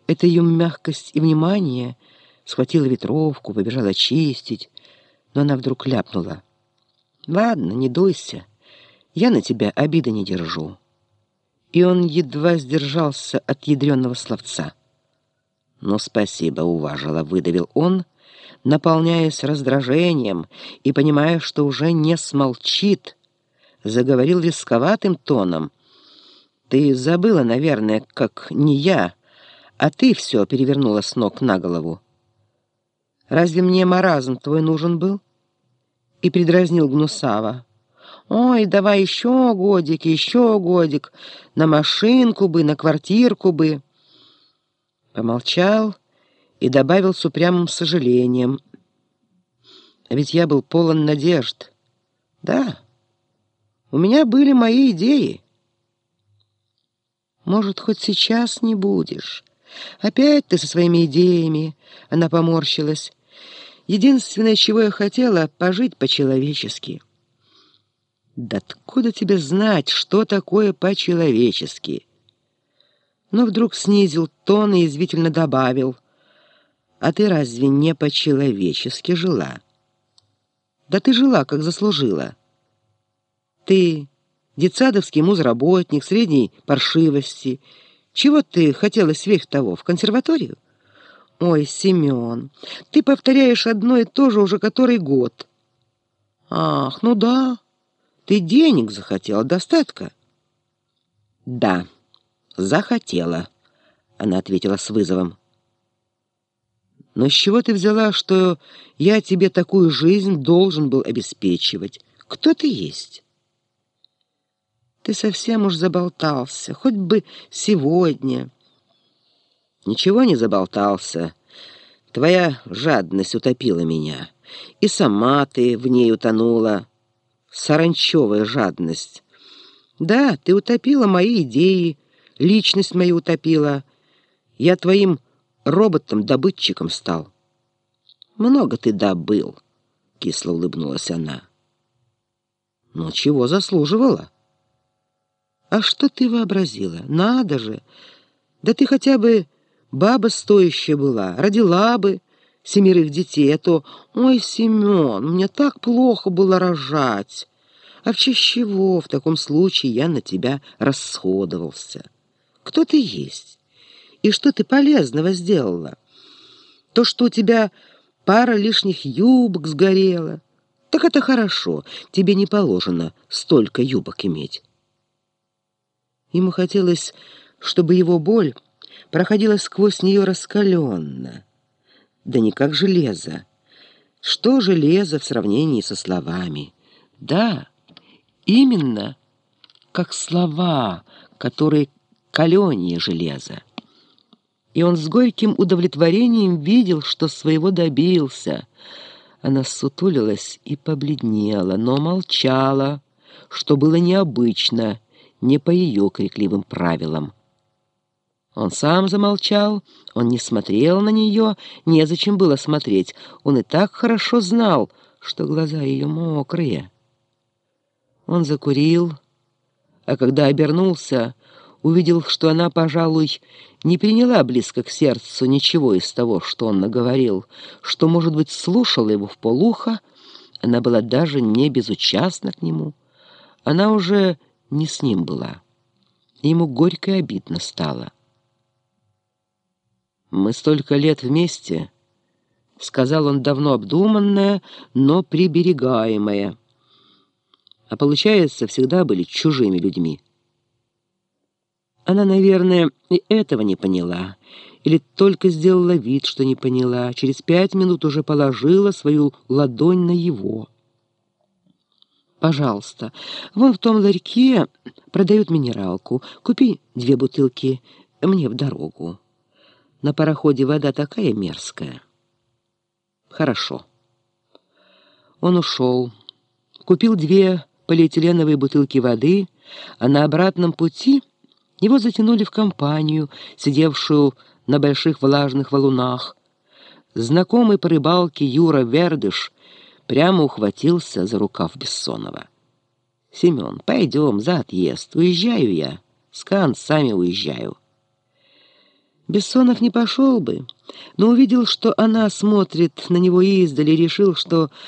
Эта ее мягкость и внимание схватила ветровку, побежала чистить, но она вдруг ляпнула: «Ладно, не дуйся, я на тебя обиды не держу». И он едва сдержался от ядреного словца. «Ну, спасибо, уважила», — выдавил он, наполняясь раздражением и понимая, что уже не смолчит, заговорил рисковатым тоном. «Ты забыла, наверное, как не я, а ты все перевернула с ног на голову. Разве мне маразм твой нужен был?» И предразнил гнусаво: «Ой, давай еще годик, на машинку бы, на квартирку бы». Помолчал и добавил с упрямым сожалением: «А ведь я был полон надежд. Да, у меня были мои идеи». «Может, хоть сейчас не будешь? Опять ты со своими идеями?» Она поморщилась. «Единственное, чего я хотела — пожить по-человечески». «Да откуда тебе знать, что такое по-человечески?» Но вдруг снизил тон и язвительно добавил: «А ты разве не по-человечески жила?» «Да ты жила, как заслужила. Ты детсадовский музработник средней паршивости. Чего ты хотела сверх того, в консерваторию? Ой, Семен, ты повторяешь одно и то же уже который год». «Ах, ну да, ты денег захотела, достатка». «Да, захотела», — она ответила с вызовом. «Но с чего ты взяла, что я тебе такую жизнь должен был обеспечивать? Кто ты есть?» «Ты совсем уж заболтался, хоть бы сегодня». «Ничего не заболтался. Твоя жадность утопила меня, и сама ты в ней утонула. Саранчевая жадность. Да, ты утопила мои идеи, личность мою утопила. Я твоим роботом-добытчиком стал». «Много ты добыл», — кисло улыбнулась она. «Ну, чего заслуживала?» «А что ты вообразила? Надо же! Да ты хотя бы баба стоящая была, родила бы 7 детей, а то, ой, Семен, мне так плохо было рожать. А в честь чего в таком случае я на тебя расходовался? Кто ты есть? И что ты полезного сделала? То, что у тебя пара лишних юбок сгорела, так это хорошо, тебе не положено столько юбок иметь». Ему хотелось, чтобы его боль проходила сквозь нее раскаленно. Да не как железо. Что железо в сравнении со словами? Да, именно как слова, которые каленее железа. И он с горьким удовлетворением видел, что своего добился. Она ссутулилась и побледнела, но молчала, что было необычно, не по ее крикливым правилам. Он сам замолчал, он не смотрел на нее, незачем было смотреть. Он и так хорошо знал, что глаза ее мокрые. Он закурил, а когда обернулся, увидел, что она, пожалуй, не приняла близко к сердцу ничего из того, что он наговорил, что, может быть, слушала его вполуха. Она была даже не безучастна к нему. Она уже не с ним была. Ему горько и обидно стало. «Мы столько лет вместе», — сказал он давно обдуманное, но приберегаемое. «А получается, всегда были чужими людьми». Она, наверное, и этого не поняла, или только сделала вид, что не поняла. Через 5 минут уже положила свою ладонь на его. «Пожалуйста, вон в том ларьке продают минералку. Купи 2 бутылки мне в дорогу. На пароходе вода такая мерзкая». «Хорошо». Он ушел, купил 2 полиэтиленовые бутылки воды, а на обратном пути его затянули в компанию, сидевшую на больших влажных валунах. Знакомый по рыбалке Юра Вердыш прямо ухватился за рукав Бессонова. «Семен, пойдем за отъезд. Уезжаю я. С концами уезжаю». Бессонов не пошел бы, но увидел, что она смотрит на него издали, и решил, что